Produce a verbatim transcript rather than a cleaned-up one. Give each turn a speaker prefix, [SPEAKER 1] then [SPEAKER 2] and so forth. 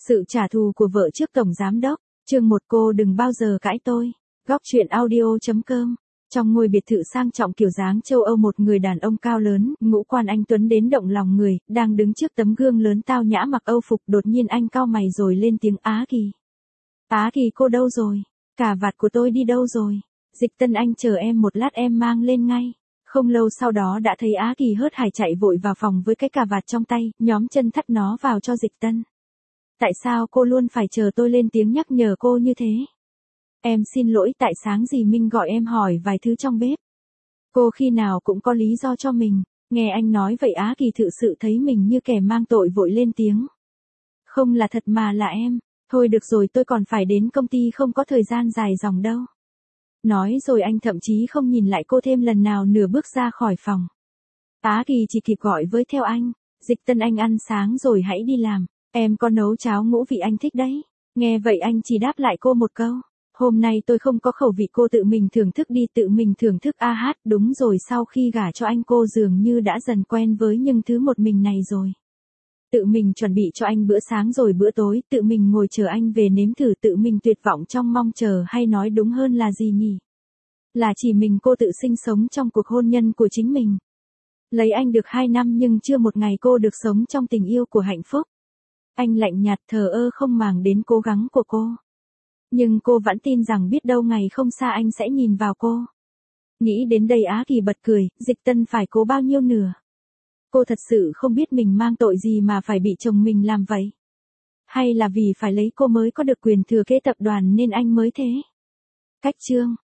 [SPEAKER 1] Sự trả thù của vợ trước tổng giám đốc, chương một cô đừng bao giờ cãi tôi. Góc truyện audio.com. Trong ngôi biệt thự sang trọng kiểu dáng châu Âu, một người đàn ông cao lớn, ngũ quan anh tuấn đến động lòng người, đang đứng trước tấm gương lớn tao nhã mặc Âu phục. Đột nhiên anh cau mày rồi lên tiếng: Á Kỳ. Á Kỳ, cô đâu rồi? Cà vạt của tôi đi đâu rồi? Dịch Tân, anh chờ em một lát, em mang lên ngay. Không lâu sau đó đã thấy Á Kỳ hớt hải chạy vội vào phòng với cái cà vạt trong tay, nhóm chân thắt nó vào cho Dịch Tân. Tại sao cô luôn phải chờ tôi lên tiếng nhắc nhở cô như thế? Em xin lỗi, tại sáng dì Minh gọi em hỏi vài thứ trong bếp. Cô khi nào cũng có lý do cho mình. Nghe anh nói vậy Á Kỳ thực sự thấy mình như kẻ mang tội, vội lên tiếng. Không là thật mà là em. Thôi được rồi, tôi còn phải đến công ty, không có thời gian dài dòng đâu. Nói rồi anh thậm chí không nhìn lại cô thêm lần nào, nửa bước ra khỏi phòng. Á Kỳ chỉ kịp gọi với theo anh. Dịch Tân, anh ăn sáng rồi hãy đi làm. Em có nấu cháo ngũ vị anh thích đấy. Nghe vậy anh chỉ đáp lại cô một câu. Hôm nay tôi không có khẩu vị, cô tự mình thưởng thức đi, tự mình thưởng thức. A hát, đúng rồi, sau khi gả cho anh cô dường như đã dần quen với những thứ một mình này rồi. Tự mình chuẩn bị cho anh bữa sáng rồi bữa tối, tự mình ngồi chờ anh về nếm thử, tự mình tuyệt vọng trong mong chờ, hay nói đúng hơn là gì nhỉ? Là chỉ mình cô tự sinh sống trong cuộc hôn nhân của chính mình. Lấy anh được hai năm nhưng chưa một ngày cô được sống trong tình yêu của hạnh phúc. Anh lạnh nhạt thờ ơ không màng đến cố gắng của cô. Nhưng cô vẫn tin rằng biết đâu ngày không xa anh sẽ nhìn vào cô. Nghĩ đến đây Á Kỳ bật cười. Dịch Tân phải cố bao nhiêu nữa? Cô thật sự không biết mình mang tội gì mà phải bị chồng mình làm vậy. Hay là vì phải lấy cô mới có được quyền thừa kế tập đoàn nên anh mới thế? Cách chương